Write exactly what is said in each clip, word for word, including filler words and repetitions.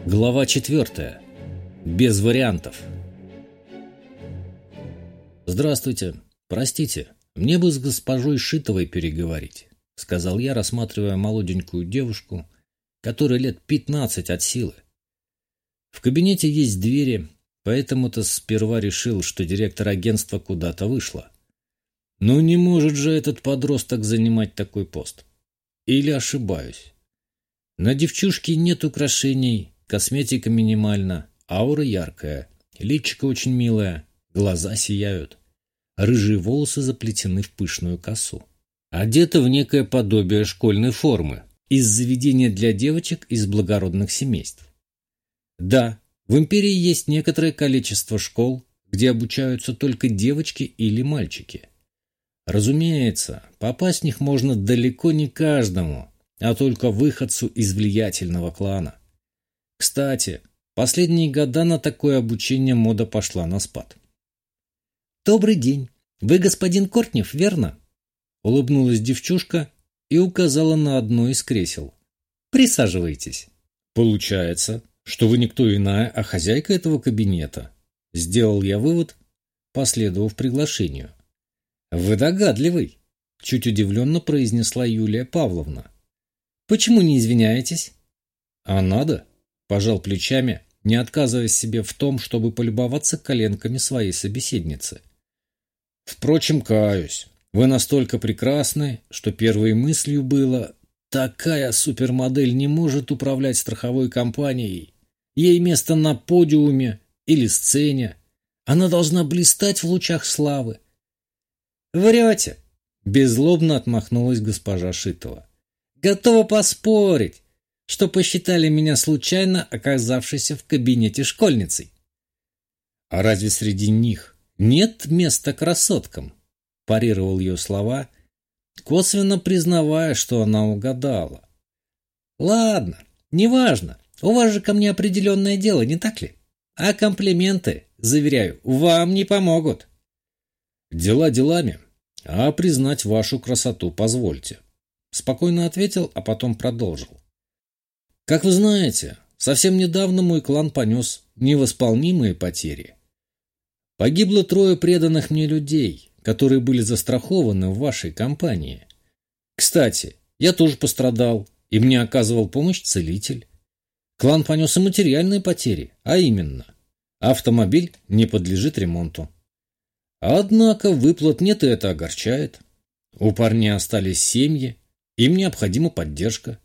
Глава четвертая. Без вариантов. «Здравствуйте. Простите, мне бы с госпожой Шитовой переговорить», — сказал я, рассматривая молоденькую девушку, которой лет пятнадцать от силы. В кабинете есть двери, поэтому-то сперва решил, что директор агентства куда-то вышла. Но не может же этот подросток занимать такой пост. Или ошибаюсь? На девчушке нет украшений, косметика минимальна, аура яркая, личико очень милое, глаза сияют, рыжие волосы заплетены в пышную косу. Одета в некое подобие школьной формы из заведения для девочек из благородных семейств. Да, в империи есть некоторое количество школ, где обучаются только девочки или мальчики. Разумеется, попасть в них можно далеко не каждому, а только выходцу из влиятельного клана. Кстати, последние года на такое обучение мода пошла на спад. «Добрый день. Вы господин Кортнев, верно?» Улыбнулась девчушка и указала на одно из кресел. «Присаживайтесь». «Получается, что вы никто иная, а хозяйка этого кабинета», — сделал я вывод, последовав приглашению. «Вы догадливый», — чуть удивленно произнесла Юлия Павловна. «Почему не извиняетесь?» «А надо?» — пожал плечами, не отказываясь себе в том, чтобы полюбоваться коленками своей собеседницы. «Впрочем, каюсь, вы настолько прекрасны, что первой мыслью было: такая супермодель не может управлять страховой компанией. Ей место на подиуме или сцене. Она должна блистать в лучах славы». «Врете!» — беззлобно отмахнулась госпожа Шитова. «Готова поспорить, что посчитали меня случайно оказавшейся в кабинете школьницей». «А разве среди них нет места красоткам?» – парировал ее слова, косвенно признавая, что она угадала. «Ладно, неважно, у вас же ко мне определенное дело, не так ли? А комплименты, заверяю, вам не помогут». «Дела делами, а признать вашу красоту позвольте», – спокойно ответил, а потом продолжил. «Как вы знаете, совсем недавно мой клан понес невосполнимые потери. Погибло трое преданных мне людей, которые были застрахованы в вашей компании. Кстати, я тоже пострадал, и мне оказывал помощь целитель. Клан понес и материальные потери, а именно, автомобиль не подлежит ремонту. Однако выплат нет, и это огорчает. У парней остались семьи, им необходима поддержка».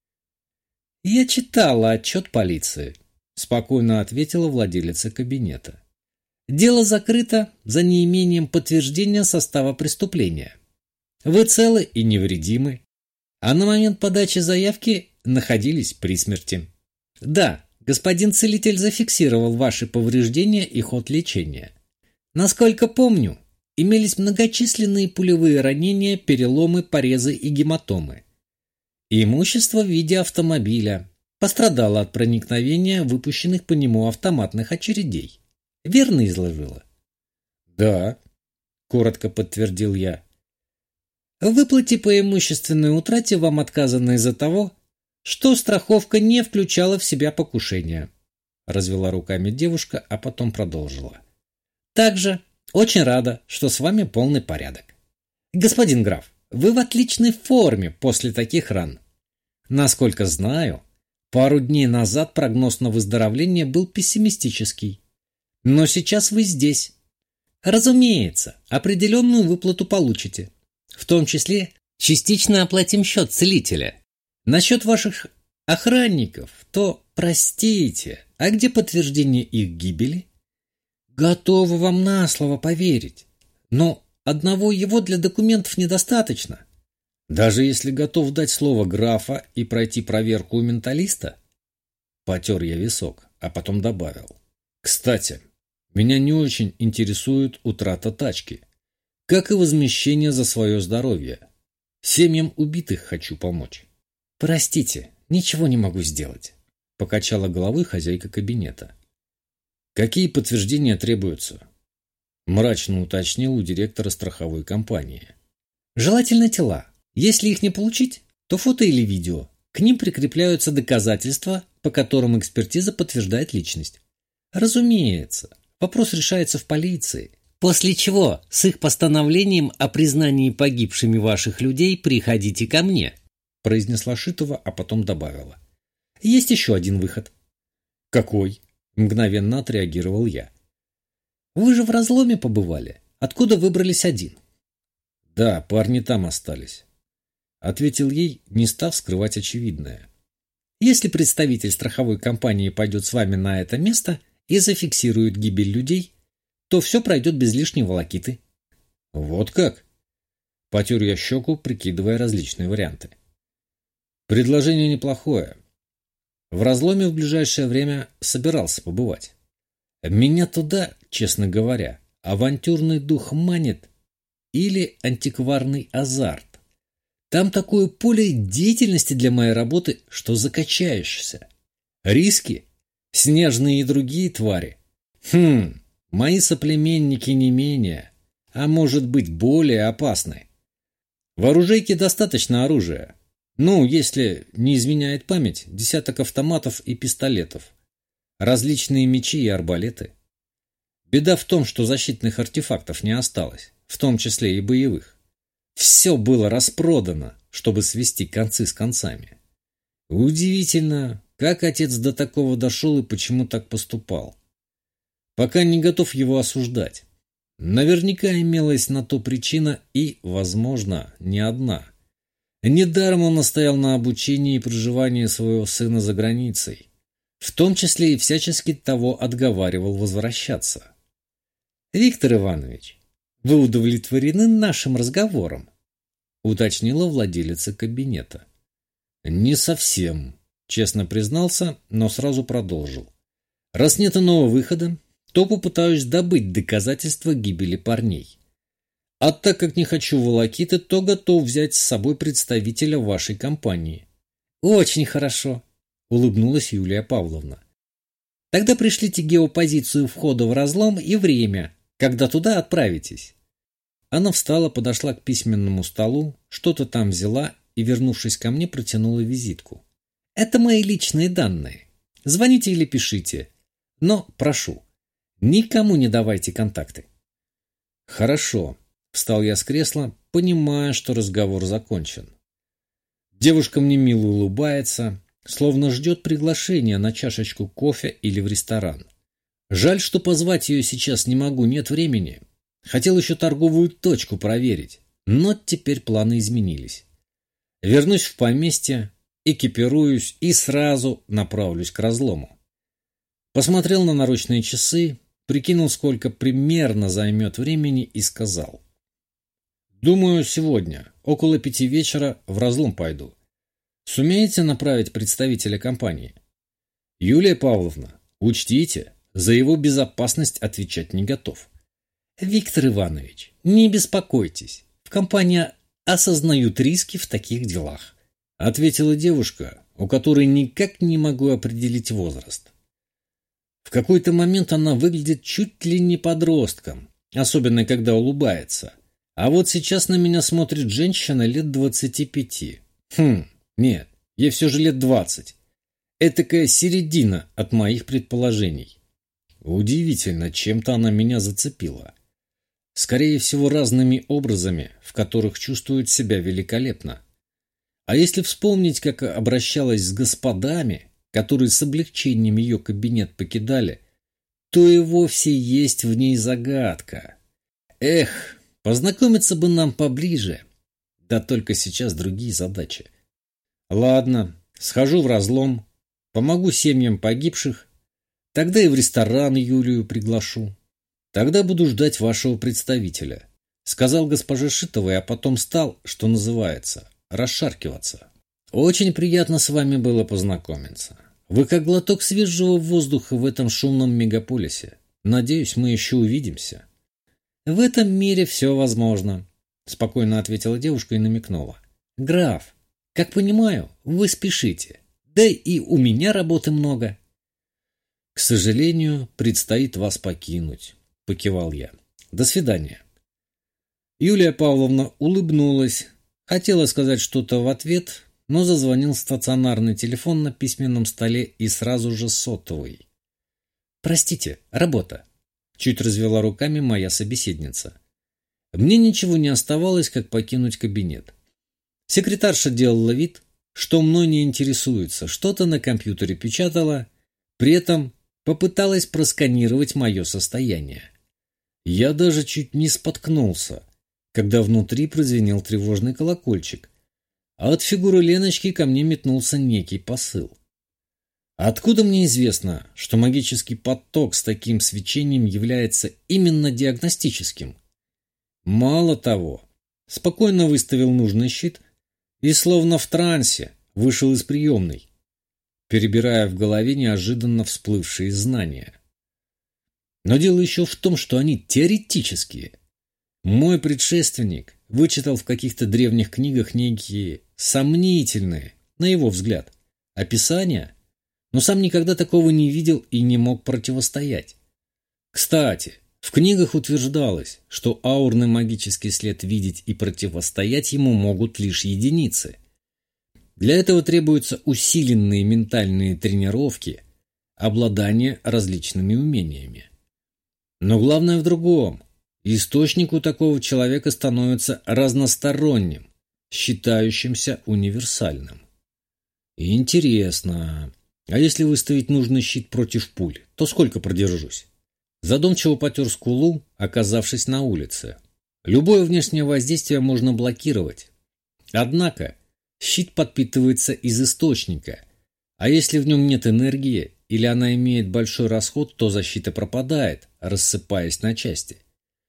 «Я читала отчет полиции», – спокойно ответила владелица кабинета. «Дело закрыто за неимением подтверждения состава преступления. Вы целы и невредимы, а на момент подачи заявки находились при смерти. Да, господин целитель зафиксировал ваши повреждения и ход лечения. Насколько помню, имелись многочисленные пулевые ранения, переломы, порезы и гематомы. Имущество в виде автомобиля пострадало от проникновения выпущенных по нему автоматных очередей. Верно изложила?» «Да», — коротко подтвердил я. «В выплате по имущественной утрате вам отказано из-за того, что страховка не включала в себя покушение», — развела руками девушка, а потом продолжила. «Также очень рада, что с вами полный порядок. Господин граф, вы в отличной форме после таких ран. Насколько знаю, пару дней назад прогноз на выздоровление был пессимистический. Но сейчас вы здесь. Разумеется, определенную выплату получите. В том числе частично оплатим счет целителя. Насчет ваших охранников, то, простите, а где подтверждение их гибели? Готова вам на слово поверить, но одного его для документов недостаточно. Даже если готов дать слово графа и пройти проверку у менталиста?» Потер я висок, а потом добавил. «Кстати, меня не очень интересует утрата тачки, как и возмещение за свое здоровье. Семьям убитых хочу помочь». «Простите, ничего не могу сделать», — покачала головой хозяйка кабинета. «Какие подтверждения требуются?» — мрачно уточнил у директора страховой компании. «Желательно тела. Если их не получить, то фото или видео. К ним прикрепляются доказательства по которым экспертиза подтверждает личность. Разумеется, вопрос решается в полиции. После чего с их постановлением о признании погибшими ваших людей приходите ко мне, произнесла Шитова, а потом добавила. Есть еще один выход. Какой? Мгновенно отреагировал я. Вы же в разломе побывали. Откуда выбрались один? Да, парни там остались. Ответил ей, не став скрывать очевидное. Если представитель страховой компании пойдет с вами на это место и зафиксирует гибель людей, то все пройдет без лишней волокиты. Вот как? Потер я щеку, прикидывая различные варианты. Предложение неплохое. В разломе в ближайшее время собирался побывать. Меня туда, честно говоря, авантюрный дух манит или антикварный азарт. Там такое поле деятельности для моей работы, что закачаешься. Риски? Снежные и другие твари. Хм, мои соплеменники не менее, а может быть более опасны. В оружейке достаточно оружия. Ну, если не изменяет память, десяток автоматов и пистолетов. Различные мечи и арбалеты. Беда в том, что защитных артефактов не осталось, в том числе и боевых. Все было распродано, чтобы свести концы с концами. Удивительно, как отец до такого дошел и почему так поступал. Пока не готов его осуждать. Наверняка имелась на то причина и, возможно, не одна. Недаром он настоял на обучении и проживании своего сына за границей. В том числе и всячески того отговаривал возвращаться. «Виктор Иванович, вы удовлетворены нашим разговором?» Уточнила владелица кабинета. «Не совсем», честно признался, но сразу продолжил. «Раз нет иного выхода, то попытаюсь добыть доказательства гибели парней. А так как не хочу волокиты, то готов взять с собой представителя вашей компании». «Очень хорошо», — улыбнулась Юлия Павловна. «Тогда пришлите геопозицию входа в разлом и время, когда туда отправитесь». Она встала, подошла к письменному столу, что-то там взяла и, вернувшись ко мне, протянула визитку. «Это мои личные данные. Звоните или пишите. Но, прошу, никому не давайте контакты». «Хорошо», — встал я с кресла, понимая, что разговор закончен. Девушка мне мило улыбается, словно ждет приглашения на чашечку кофе или в ресторан. Жаль, что позвать ее сейчас не могу, нет времени. Хотел еще торговую точку проверить, но теперь планы изменились. Вернусь в поместье, экипируюсь и сразу направлюсь к разлому. Посмотрел на наручные часы, прикинул, сколько примерно займет времени, и сказал. «Думаю, сегодня, около пяти вечера, в разлом пойду. Сумеете направить представителя компании? Юлия Павловна, учтите, за его безопасность отвечать не готов». «Виктор Иванович, не беспокойтесь, в компании осознают риски в таких делах», ответила девушка, у которой никак не могу определить возраст. В какой-то момент она выглядит чуть ли не подростком, особенно когда улыбается. А вот сейчас на меня смотрит женщина лет двадцати пяти. Хм, нет, ей все же лет двадцать. Этакая середина от моих предположений. Удивительно, чем-то она меня зацепила. Скорее всего, разными образами, в которых чувствует себя великолепно. А если вспомнить, как обращалась с господами, которые с облегчением ее кабинет покидали, то и вовсе есть в ней загадка. Эх, познакомиться бы нам поближе. Да только сейчас другие задачи. Ладно, схожу в разлом, помогу семьям погибших, тогда и в ресторан Юлию приглашу. Тогда буду ждать вашего представителя, сказал госпоже Шитовой, а потом стал, что называется, расшаркиваться. Очень приятно с вами было познакомиться. Вы как глоток свежего воздуха в этом шумном мегаполисе. Надеюсь, мы еще увидимся. В этом мире все возможно, спокойно ответила девушка и намекнула. Граф, как понимаю, вы спешите. Да и у меня работы много. К сожалению, предстоит вас покинуть, покивал я. До свидания. Юлия Павловна улыбнулась, хотела сказать что-то в ответ, но зазвонил стационарный телефон на письменном столе и сразу же сотовый. «Простите, работа», — чуть развела руками моя собеседница. Мне ничего не оставалось, как покинуть кабинет. Секретарша делала вид, что мной не интересуется, что-то на компьютере печатала, при этом попыталась просканировать мое состояние. Я даже чуть не споткнулся, когда внутри прозвенел тревожный колокольчик, а от фигуры Леночки ко мне метнулся некий посыл. Откуда мне известно, что магический поток с таким свечением является именно диагностическим? Мало того, спокойно выставил нужный щит и словно в трансе вышел из приемной, перебирая в голове неожиданно всплывшие знания. Но дело еще в том, что они теоретические. Мой предшественник вычитал в каких-то древних книгах некие сомнительные, на его взгляд, описания, но сам никогда такого не видел и не мог противостоять. Кстати, в книгах утверждалось, что аурный магический след видеть и противостоять ему могут лишь единицы. Для этого требуются усиленные ментальные тренировки, обладание различными умениями. Но главное в другом. Источник у такого человека становится разносторонним, считающимся универсальным. И интересно, а если выставить нужный щит против пуль, то сколько продержусь? Задумчиво потер скулу, оказавшись на улице. Любое внешнее воздействие можно блокировать. Однако щит подпитывается из источника, а если в нем нет энергии или она имеет большой расход, то защита пропадает, рассыпаясь на части.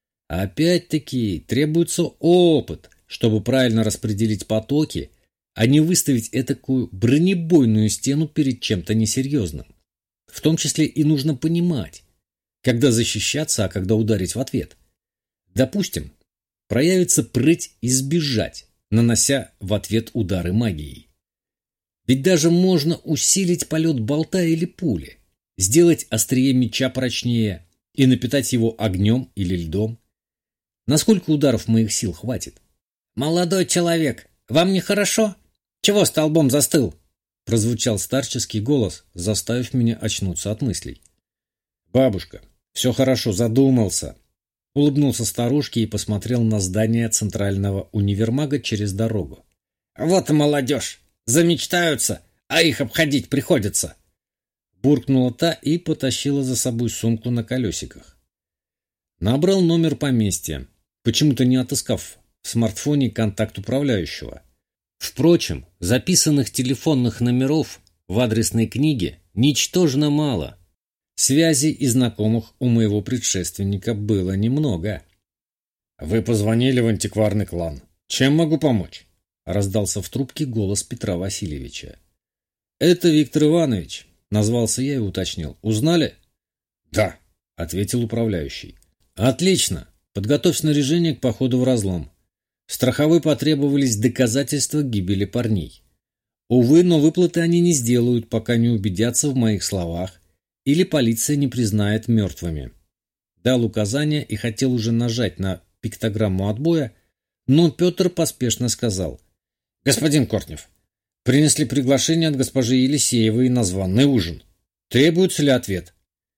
Опять-таки требуется опыт, чтобы правильно распределить потоки, а не выставить этакую бронебойную стену перед чем-то несерьезным. В том числе и нужно понимать, когда защищаться, а когда ударить в ответ. Допустим, проявится прыть и сбежать, нанося в ответ удары магией. Ведь даже можно усилить полет болта или пули, сделать острие меча прочнее и напитать его огнем или льдом. Насколько ударов моих сил хватит? «Молодой человек, вам нехорошо? Чего столбом застыл?» Прозвучал старческий голос, заставив меня очнуться от мыслей. «Бабушка, все хорошо, задумался», — улыбнулся старушке и посмотрел на здание центрального универмага через дорогу. «Вот и молодежь! Замечтаются, а их обходить приходится!» Буркнула та и потащила за собой сумку на колесиках. Набрал номер поместья, почему-то не отыскав в смартфоне контакт управляющего. Впрочем, записанных телефонных номеров в адресной книге ничтожно мало. Связей и знакомых у моего предшественника было немного. «Вы позвонили в антикварный клан. Чем могу помочь?» — раздался в трубке голос Петра Васильевича. «Это Виктор Иванович», — назвался я и уточнил. «Узнали?» «Да», — ответил управляющий. «Отлично. Подготовь снаряжение к походу в разлом. Страховой потребовались доказательства гибели парней. Увы, но выплаты они не сделают, пока не убедятся в моих словах или полиция не признает мертвыми». Дал указание и хотел уже нажать на пиктограмму отбоя, но Петр поспешно сказал: «Господин Кортнев, принесли приглашение от госпожи Елисеевой на званый ужин. Требуется ли ответ?»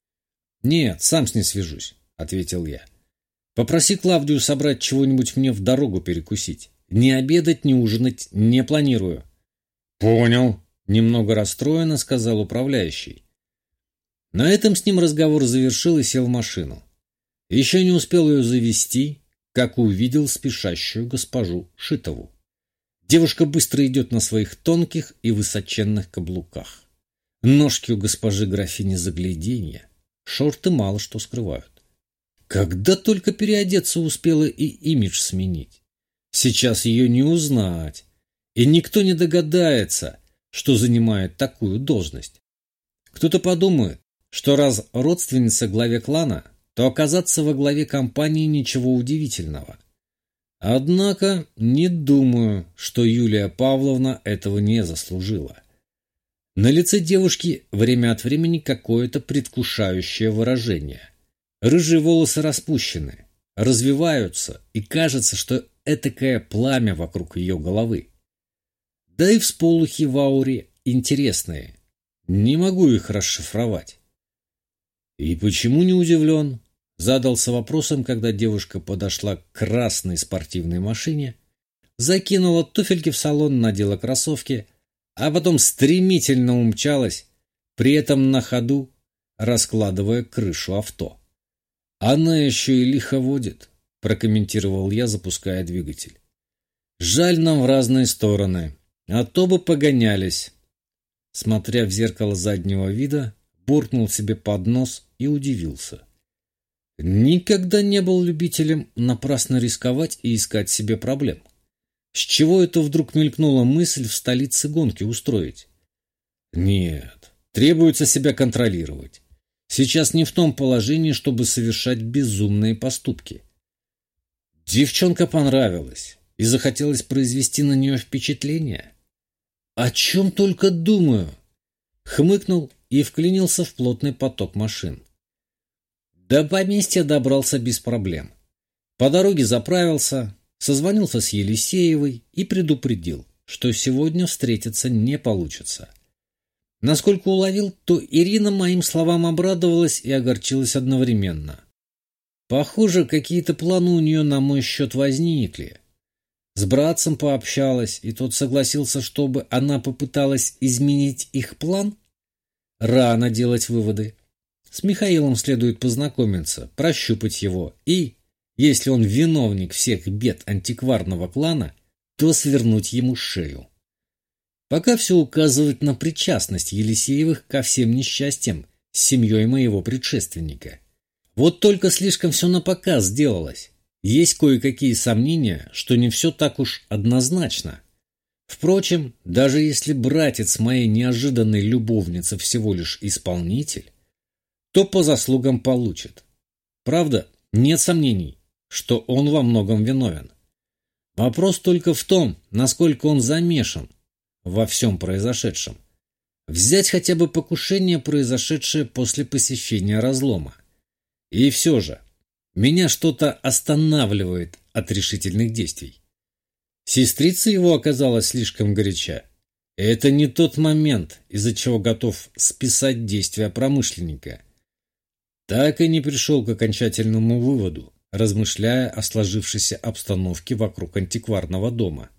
«Нет, сам с ней свяжусь», — ответил я. «Попроси Клавдию собрать чего-нибудь мне в дорогу перекусить. Ни обедать, ни ужинать не планирую». «Понял», — немного расстроенно сказал управляющий. На этом с ним разговор завершил и сел в машину. Еще не успел ее завести, как увидел спешащую госпожу Шитову. Девушка быстро идет на своих тонких и высоченных каблуках. Ножки у госпожи графини загляденья, шорты мало что скрывают. Когда только переодеться успела и имидж сменить. Сейчас ее не узнать, и никто не догадается, что занимает такую должность. Кто-то подумает, что раз родственница главе клана, то оказаться во главе компании ничего удивительного. Однако не думаю, что Юлия Павловна этого не заслужила. На лице девушки время от времени какое-то предвкушающее выражение. Рыжие волосы распущены, развиваются, и кажется, что этакое пламя вокруг ее головы. Да и всполохи в ауре интересные. Не могу их расшифровать. И почему не удивлен? Задался вопросом, когда девушка подошла к красной спортивной машине, закинула туфельки в салон, надела кроссовки, а потом стремительно умчалась, при этом на ходу раскладывая крышу авто. «Она еще и лихо водит», — прокомментировал я, запуская двигатель. «Жаль нам в разные стороны, а то бы погонялись». Смотря в зеркало заднего вида, буркнул себе под нос и удивился. Никогда не был любителем напрасно рисковать и искать себе проблем. С чего это вдруг мелькнула мысль в столице гонки устроить? Нет, требуется себя контролировать. Сейчас не в том положении, чтобы совершать безумные поступки. Девчонка понравилась, и захотелось произвести на нее впечатление. О чем только думаю! Хмыкнул и вклинился в плотный поток машин. До поместья добрался без проблем. По дороге заправился, созвонился с Елисеевой и предупредил, что сегодня встретиться не получится. Насколько уловил, то Ирина моим словам обрадовалась и огорчилась одновременно. Похоже, какие-то планы у нее на мой счет возникли. С братцем пообщалась, и тот согласился, чтобы она попыталась изменить их план. Рано делать выводы. С Михаилом следует познакомиться, прощупать его и, если он виновник всех бед антикварного клана, то свернуть ему шею. Пока все указывает на причастность Елисеевых ко всем несчастьям с семьей моего предшественника. Вот только слишком все напоказ сделалось. Есть кое-какие сомнения, что не все так уж однозначно. Впрочем, даже если братец моей неожиданной любовницы всего лишь исполнитель, то по заслугам получит. Правда, нет сомнений, что он во многом виновен. Вопрос только в том, насколько он замешан во всем произошедшем. Взять хотя бы покушение, произошедшее после посещения разлома. И все же, меня что-то останавливает от решительных действий. Сестрица его оказалась слишком горяча. Это не тот момент, из-за чего готов списать действия промышленника. Так и не пришел к окончательному выводу, размышляя о сложившейся обстановке вокруг антикварного дома.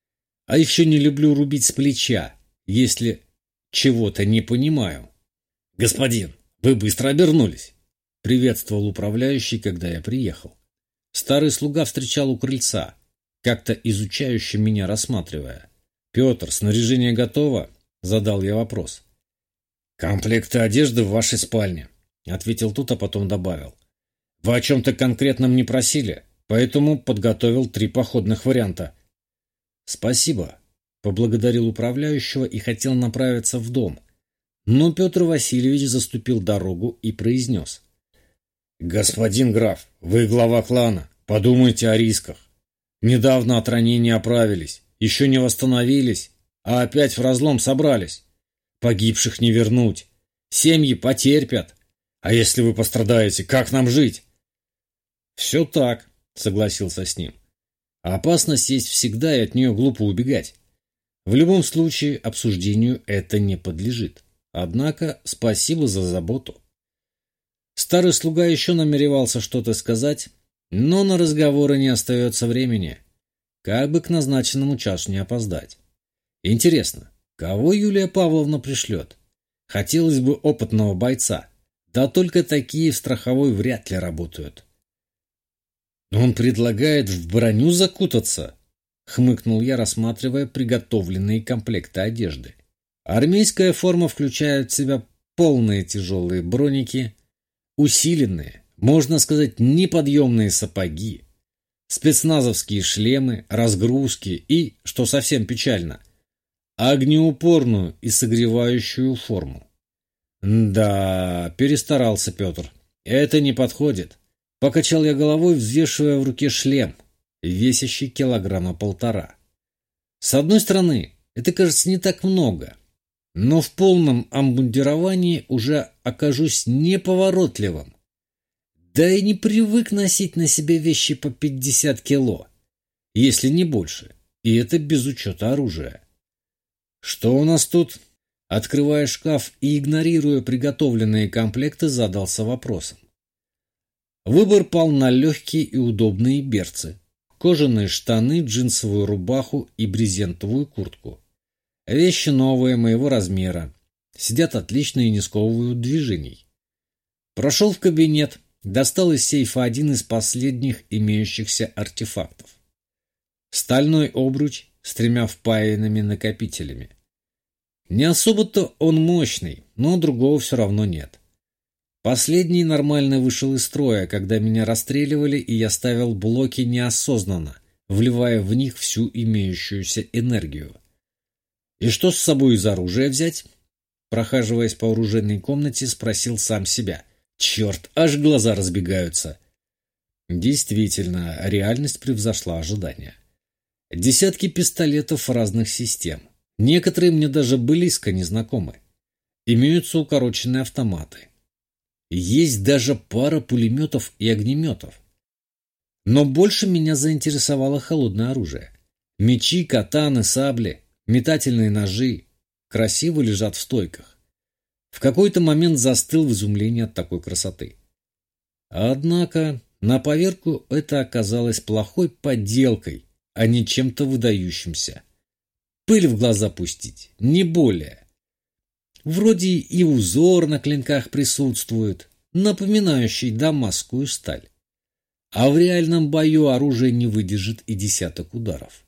А еще не люблю рубить с плеча, если чего-то не понимаю. «Господин, вы быстро обернулись!» — приветствовал управляющий, когда я приехал. Старый слуга встречал у крыльца, как-то изучающе меня рассматривая. «Петр, снаряжение готово?» — задал я вопрос. «Комплекты одежды в вашей спальне», — ответил тот, а потом добавил. «Вы о чем-то конкретном не просили, поэтому подготовил три походных варианта». «Спасибо», — поблагодарил управляющего и хотел направиться в дом. Но Петр Васильевич заступил дорогу и произнес. «Господин граф, вы глава клана, подумайте о рисках. Недавно от ранения оправились, еще не восстановились, а опять в разлом собрались. Погибших не вернуть, семьи потерпят. А если вы пострадаете, как нам жить?» «Все так», — согласился с ним. «Опасность есть всегда, и от нее глупо убегать. В любом случае обсуждению это не подлежит. Однако спасибо за заботу». Старый слуга еще намеревался что-то сказать, но на разговоры не остается времени. Как бы к назначенному часу не опоздать. Интересно, кого Юлия Павловна пришлет? Хотелось бы опытного бойца. Да только такие в страховой вряд ли работают. «Он предлагает в броню закутаться?» — хмыкнул я, рассматривая приготовленные комплекты одежды. Армейская форма включает в себя полные тяжелые броники, усиленные, можно сказать, неподъемные сапоги, спецназовские шлемы, разгрузки и, что совсем печально, огнеупорную и согревающую форму. Да, перестарался Петр. Это не подходит. Покачал я головой, взвешивая в руке шлем, весящий килограмма полтора. С одной стороны, это кажется не так много, но в полном обмундировании уже окажусь неповоротливым. Да и не привык носить на себе вещи по пятьдесят кило, если не больше, и это без учета оружия. «Что у нас тут?» Открывая шкаф и игнорируя приготовленные комплекты, задался вопросом. Выбор пал на легкие и удобные берцы, кожаные штаны, джинсовую рубаху и брезентовую куртку. Вещи новые, моего размера, сидят отлично и не сковывают движений. Прошел в кабинет, достал из сейфа один из последних имеющихся артефактов. Стальной обруч с тремя впаянными накопителями. Не особо-то он мощный, но другого все равно нет. Последний нормально вышел из строя, когда меня расстреливали, и я ставил блоки неосознанно, вливая в них всю имеющуюся энергию. И что с собой из оружия взять? Прохаживаясь по оружейной комнате, спросил сам себя. Черт, аж глаза разбегаются. Действительно, реальность превзошла ожидания. Десятки пистолетов разных систем. Некоторые мне даже близко не знакомы. Имеются укороченные автоматы. Есть даже пара пулеметов и огнеметов. Но больше меня заинтересовало холодное оружие. Мечи, катаны, сабли, метательные ножи красиво лежат в стойках. В какой-то момент застыл в изумлении от такой красоты. Однако, на поверку это оказалось плохой подделкой, а не чем-то выдающимся. Пыль в глаза пустить, не более. Вроде и узор на клинках присутствует, напоминающий дамасскую сталь. А в реальном бою оружие не выдержит и десяток ударов.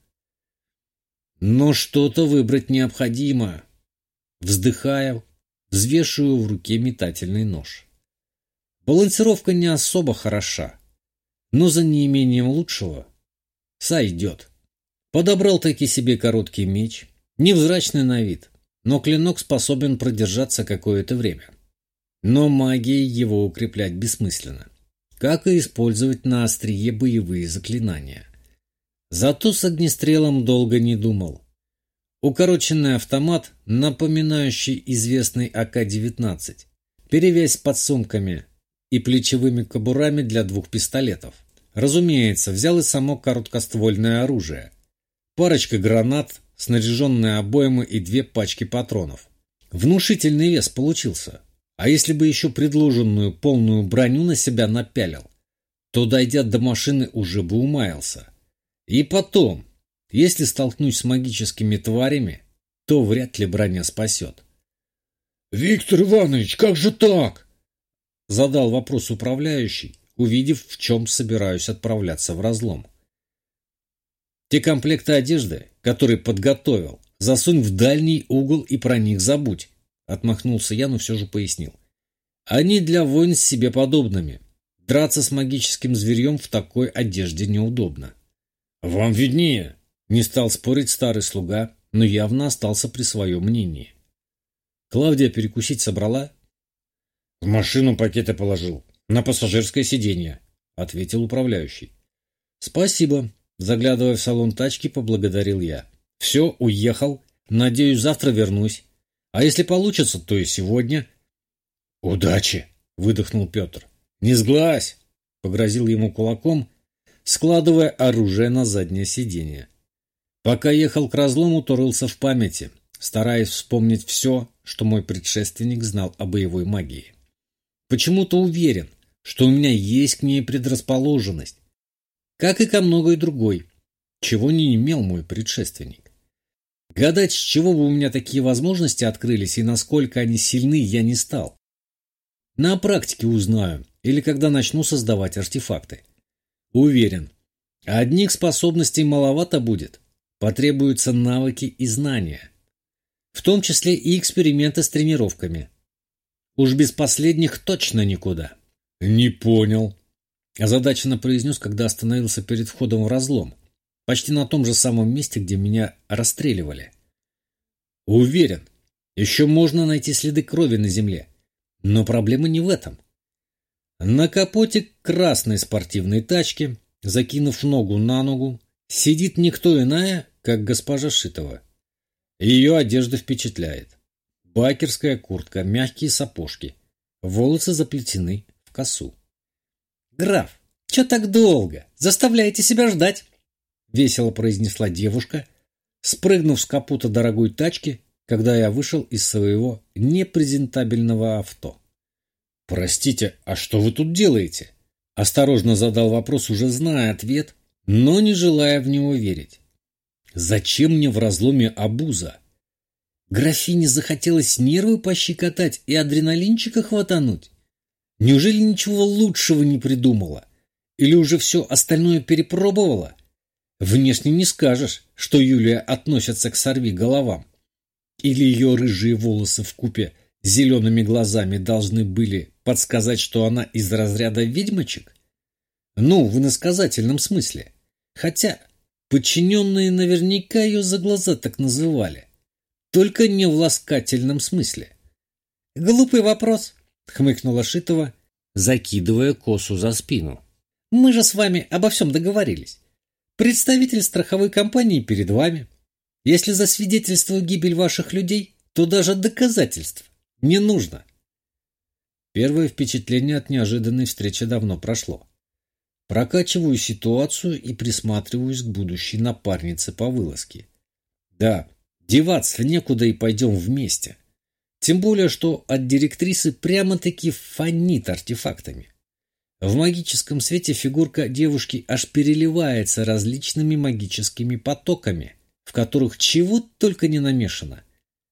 Но что-то выбрать необходимо. Вздыхая, взвешиваю в руке метательный нож. Балансировка не особо хороша, но за неимением лучшего сойдет. Подобрал таки себе короткий меч, невзрачный на вид, но клинок способен продержаться какое-то время. Но магией его укреплять бессмысленно, как и использовать на острие боевые заклинания. Зато с огнестрелом долго не думал. Укороченный автомат, напоминающий известный А К девятнадцать, перевязь под сумками и плечевыми кобурами для двух пистолетов. Разумеется, взял и само короткоствольное оружие. Парочка гранат, снаряженные обоймы и две пачки патронов. Внушительный вес получился. А если бы еще предложенную полную броню на себя напялил, то, дойдя до машины, уже бы умаялся. И потом, если столкнусь с магическими тварями, то вряд ли броня спасет. «Виктор Иванович, как же так?» Задал вопрос управляющий, увидев, в чем собираюсь отправляться в разлом. Те комплекты одежды, которые подготовил, засунь в дальний угол и про них забудь. Отмахнулся я, но все же пояснил. Они для войн с себе подобными. Драться с магическим зверьем в такой одежде неудобно. Вам виднее. Не стал спорить старый слуга, но явно остался при своем мнении. Клавдия перекусить собрала? В машину пакеты положил. На пассажирское сиденье, ответил управляющий. Спасибо. Заглядывая в салон тачки, поблагодарил я. Все, уехал. Надеюсь, завтра вернусь. А если получится, то и сегодня. Удачи, выдохнул Петр. Не сглазь, погрозил ему кулаком, складывая оружие на заднее сиденье. Пока ехал к разлому, то рылся в памяти, стараясь вспомнить все, что мой предшественник знал о боевой магии. Почему-то уверен, что у меня есть к ней предрасположенность, как и ко многой другой, чего не имел мой предшественник. Гадать, с чего бы у меня такие возможности открылись и насколько они сильны, я не стал. На практике узнаю, или когда начну создавать артефакты. Уверен, одних способностей маловато будет, потребуются навыки и знания, в том числе и эксперименты с тренировками. Уж без последних точно никуда. Не понял. Озадаченно произнес, когда остановился перед входом в разлом, почти на том же самом месте, где меня расстреливали. Уверен, еще можно найти следы крови на земле, но проблема не в этом. На капоте красной спортивной тачки, закинув ногу на ногу, сидит никто иная, как госпожа Шитова. Ее одежда впечатляет. Байкерская куртка, мягкие сапожки, волосы заплетены в косу. «Граф, че так долго? Заставляете себя ждать?» — весело произнесла девушка, спрыгнув с капота дорогой тачки, когда я вышел из своего непрезентабельного авто. «Простите, а что вы тут делаете?» Осторожно задал вопрос, уже зная ответ, но не желая в него верить. «Зачем мне в разломе обуза? Графине захотелось нервы пощекотать и адреналинчика хватануть? Неужели ничего лучшего не придумала? Или уже все остальное перепробовала? Внешне не скажешь, что Юлия относится к сорвиголовам. Или ее рыжие волосы вкупе с зелеными глазами должны были подсказать, что она из разряда ведьмочек? Ну, в иносказательном смысле. Хотя подчиненные наверняка ее за глаза так называли. Только не в ласкательном смысле. «Глупый вопрос», — хмыкнула Шитова, закидывая косу за спину. «Мы же с вами обо всем договорились. Представитель страховой компании перед вами. Если засвидетельствую гибель ваших людей, то даже доказательств не нужно». Первое впечатление от неожиданной встречи давно прошло. Прокачиваю ситуацию и присматриваюсь к будущей напарнице по вылазке. Да, деваться некуда и пойдем вместе. Тем более, что от директрисы прямо-таки фонит артефактами. В магическом свете фигурка девушки аж переливается различными магическими потоками, в которых чего только не намешано.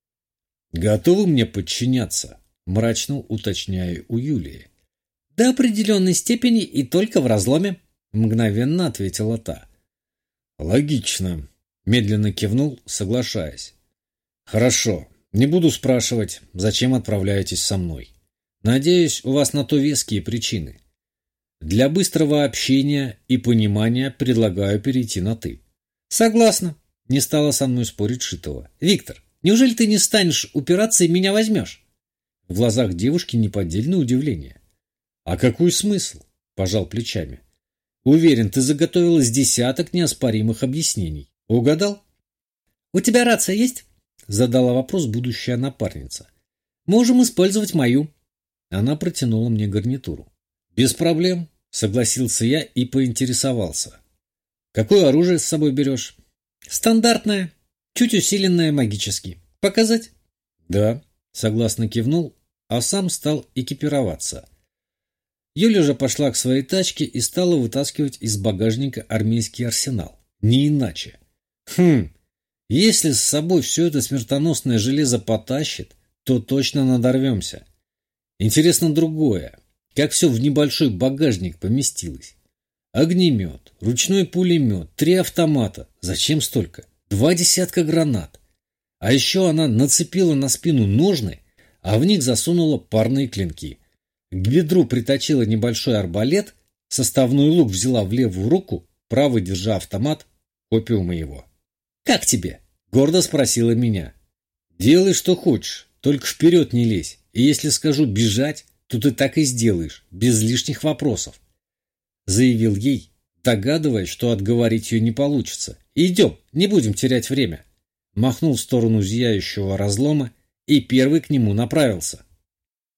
«Готовы мне подчиняться?» – мрачно уточняю у Юлии. «До определенной степени и только в разломе», – мгновенно ответила та. «Логично», – медленно кивнул, соглашаясь. «Хорошо, не буду спрашивать, зачем отправляетесь со мной. Надеюсь, у вас на то веские причины. Для быстрого общения и понимания предлагаю перейти на «ты». «Согласна», – не стала со мной спорить Шитова. «Виктор, неужели ты не станешь упираться и меня возьмешь?» В глазах девушки неподдельное удивление. «А какой смысл?» – пожал плечами. «Уверен, ты заготовила с десяток неоспоримых объяснений. Угадал?» «У тебя рация есть?» – задала вопрос будущая напарница. «Можем использовать мою». Она протянула мне гарнитуру. «Без проблем», – согласился я и поинтересовался. «Какое оружие с собой берешь?» «Стандартное, чуть усиленное магически. Показать?» «Да», – согласно кивнул, а сам стал экипироваться. Юля же пошла к своей тачке и стала вытаскивать из багажника армейский арсенал. Не иначе. Хм, если с собой все это смертоносное железо потащит, то точно надорвемся. Интересно другое. Как все в небольшой багажник поместилось? Огнемет, ручной пулемет, три автомата. Зачем столько? Два десятка гранат. А еще она нацепила на спину ножны, а в них засунула парные клинки. К бедру приточила небольшой арбалет, составной лук взяла в левую руку, правой держа автомат, копию моего. «Как тебе?» – гордо спросила меня. «Делай, что хочешь, только вперед не лезь, и если скажу бежать, то ты так и сделаешь, без лишних вопросов», – заявил ей, догадываясь, что отговорить ее не получится. «Идем, не будем терять время», – махнул в сторону зияющего разлома и первый к нему направился.